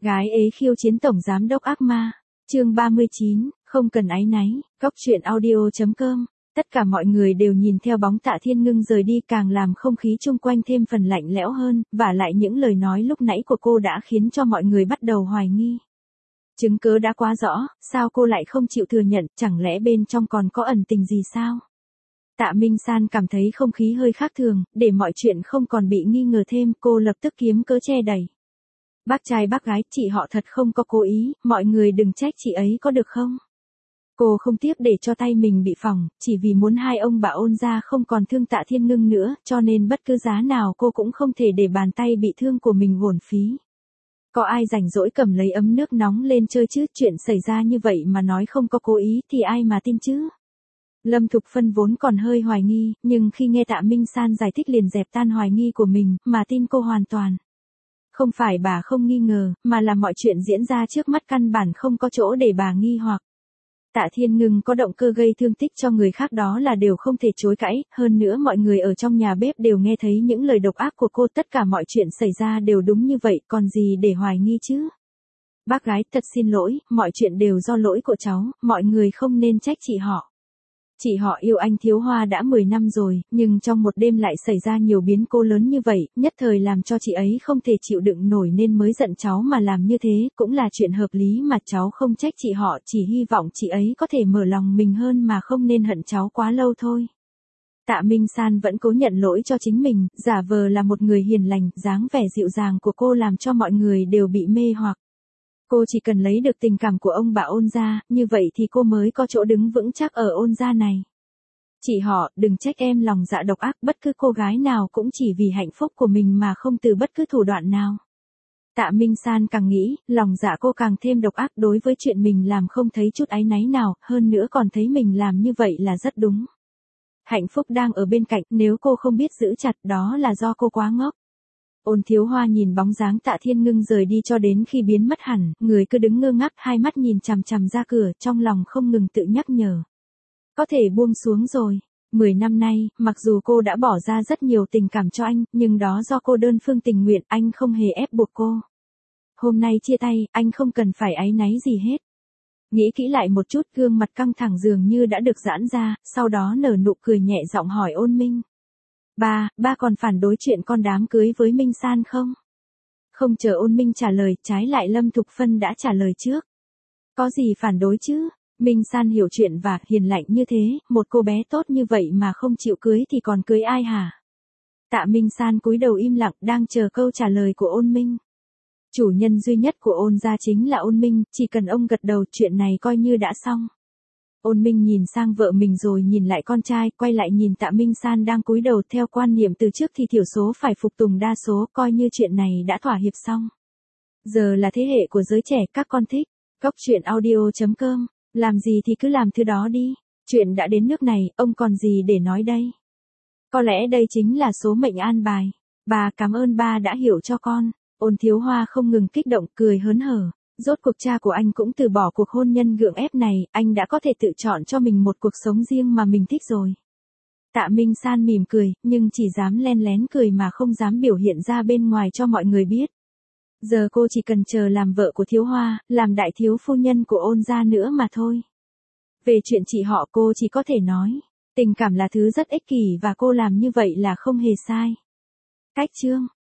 Gái ế khiêu chiến tổng giám đốc ác ma. Chương 39, không cần áy náy. Góc truyện audio.com. Tất cả mọi người đều nhìn theo bóng Tạ Thiên Ngưng rời đi, càng làm không khí chung quanh thêm phần lạnh lẽo hơn, vả lại những lời nói lúc nãy của cô đã khiến cho mọi người bắt đầu hoài nghi. Chứng cớ đã quá rõ, sao cô lại không chịu thừa nhận, chẳng lẽ bên trong còn có ẩn tình gì sao? Tạ Minh San cảm thấy không khí hơi khác thường, để mọi chuyện không còn bị nghi ngờ thêm, cô lập tức kiếm cớ che đẩy. Bác trai bác gái, chị họ thật không có cố ý, mọi người đừng trách chị ấy có được không? Cô không tiếc để cho tay mình bị phỏng, chỉ vì muốn hai ông bà Ôn gia không còn thương Tạ Thiên Ngưng nữa, cho nên bất cứ giá nào cô cũng không thể để bàn tay bị thương của mình uổng phí. Có ai rảnh rỗi cầm lấy ấm nước nóng lên chơi chứ, chuyện xảy ra như vậy mà nói không có cố ý thì ai mà tin chứ? Lâm Thục Phân vốn còn hơi hoài nghi, nhưng khi nghe Tạ Minh San giải thích liền dẹp tan hoài nghi của mình, mà tin cô hoàn toàn. Không phải bà không nghi ngờ, mà là mọi chuyện diễn ra trước mắt căn bản không có chỗ để bà nghi hoặc. Tạ Thiên Ngưng có động cơ gây thương tích cho người khác đó là điều không thể chối cãi, hơn nữa mọi người ở trong nhà bếp đều nghe thấy những lời độc ác của cô, tất cả mọi chuyện xảy ra đều đúng như vậy, còn gì để hoài nghi chứ? Bác gái, thật xin lỗi, mọi chuyện đều do lỗi của cháu, mọi người không nên trách chị họ. Chị họ yêu anh Thiếu Hoa đã 10 năm rồi, nhưng trong một đêm lại xảy ra nhiều biến cố lớn như vậy, nhất thời làm cho chị ấy không thể chịu đựng nổi nên mới giận cháu mà làm như thế, cũng là chuyện hợp lý mà cháu không trách chị họ, chỉ hy vọng chị ấy có thể mở lòng mình hơn mà không nên hận cháu quá lâu thôi. Tạ Minh San vẫn cố nhận lỗi cho chính mình, giả vờ là một người hiền lành, dáng vẻ dịu dàng của cô làm cho mọi người đều bị mê hoặc. Cô chỉ cần lấy được tình cảm của ông bà Ôn gia, như vậy thì cô mới có chỗ đứng vững chắc ở Ôn gia này. Chị họ, đừng trách em lòng dạ độc ác, bất cứ cô gái nào cũng chỉ vì hạnh phúc của mình mà không từ bất cứ thủ đoạn nào. Tạ Minh San càng nghĩ, lòng dạ cô càng thêm độc ác, đối với chuyện mình làm không thấy chút áy náy nào, hơn nữa còn thấy mình làm như vậy là rất đúng. Hạnh phúc đang ở bên cạnh, nếu cô không biết giữ chặt đó là do cô quá ngốc. Ôn Thiếu Hoa nhìn bóng dáng Tạ Thiên Ngưng rời đi cho đến khi biến mất hẳn, người cứ đứng ngơ ngác, hai mắt nhìn chằm chằm ra cửa, trong lòng không ngừng tự nhắc nhở. Có thể buông xuống rồi. 10 năm nay, mặc dù cô đã bỏ ra rất nhiều tình cảm cho anh, nhưng đó do cô đơn phương tình nguyện, anh không hề ép buộc cô. Hôm nay chia tay, anh không cần phải áy náy gì hết. Nghĩ kỹ lại một chút, gương mặt căng thẳng dường như đã được giãn ra, sau đó nở nụ cười nhẹ giọng hỏi Ôn Minh. Ba còn phản đối chuyện con đám cưới với Minh San không? Không chờ Ôn Minh trả lời, trái lại Lâm Thục Phân đã trả lời trước. Có gì phản đối chứ? Minh San hiểu chuyện và hiền lành như thế, một cô bé tốt như vậy mà không chịu cưới thì còn cưới ai hả? Tạ Minh San cúi đầu im lặng, đang chờ câu trả lời của Ôn Minh. Chủ nhân duy nhất của Ôn gia chính là Ôn Minh, chỉ cần ông gật đầu chuyện này coi như đã xong. Ôn Minh nhìn sang vợ mình rồi nhìn lại con trai, quay lại nhìn Tạ Minh San đang cúi đầu, theo quan niệm từ trước thì thiểu số phải phục tùng đa số, coi như chuyện này đã thỏa hiệp xong. Giờ là thế hệ của giới trẻ, các con thích. Góc truyện audio.com. Làm gì thì cứ làm thứ đó đi. Chuyện đã đến nước này, ông còn gì để nói đây? Có lẽ đây chính là số mệnh an bài. Bà cảm ơn ba đã hiểu cho con. Ôn Thiếu Hoa không ngừng kích động, cười hớn hở. Rốt cuộc cha của anh cũng từ bỏ cuộc hôn nhân gượng ép này, anh đã có thể tự chọn cho mình một cuộc sống riêng mà mình thích rồi. Tạ Minh San mỉm cười, nhưng chỉ dám len lén cười mà không dám biểu hiện ra bên ngoài cho mọi người biết. Giờ cô chỉ cần chờ làm vợ của Thiếu Hoa, làm đại thiếu phu nhân của Ôn gia nữa mà thôi. Về chuyện chị họ cô chỉ có thể nói, tình cảm là thứ rất ích kỷ và cô làm như vậy là không hề sai. Cách chương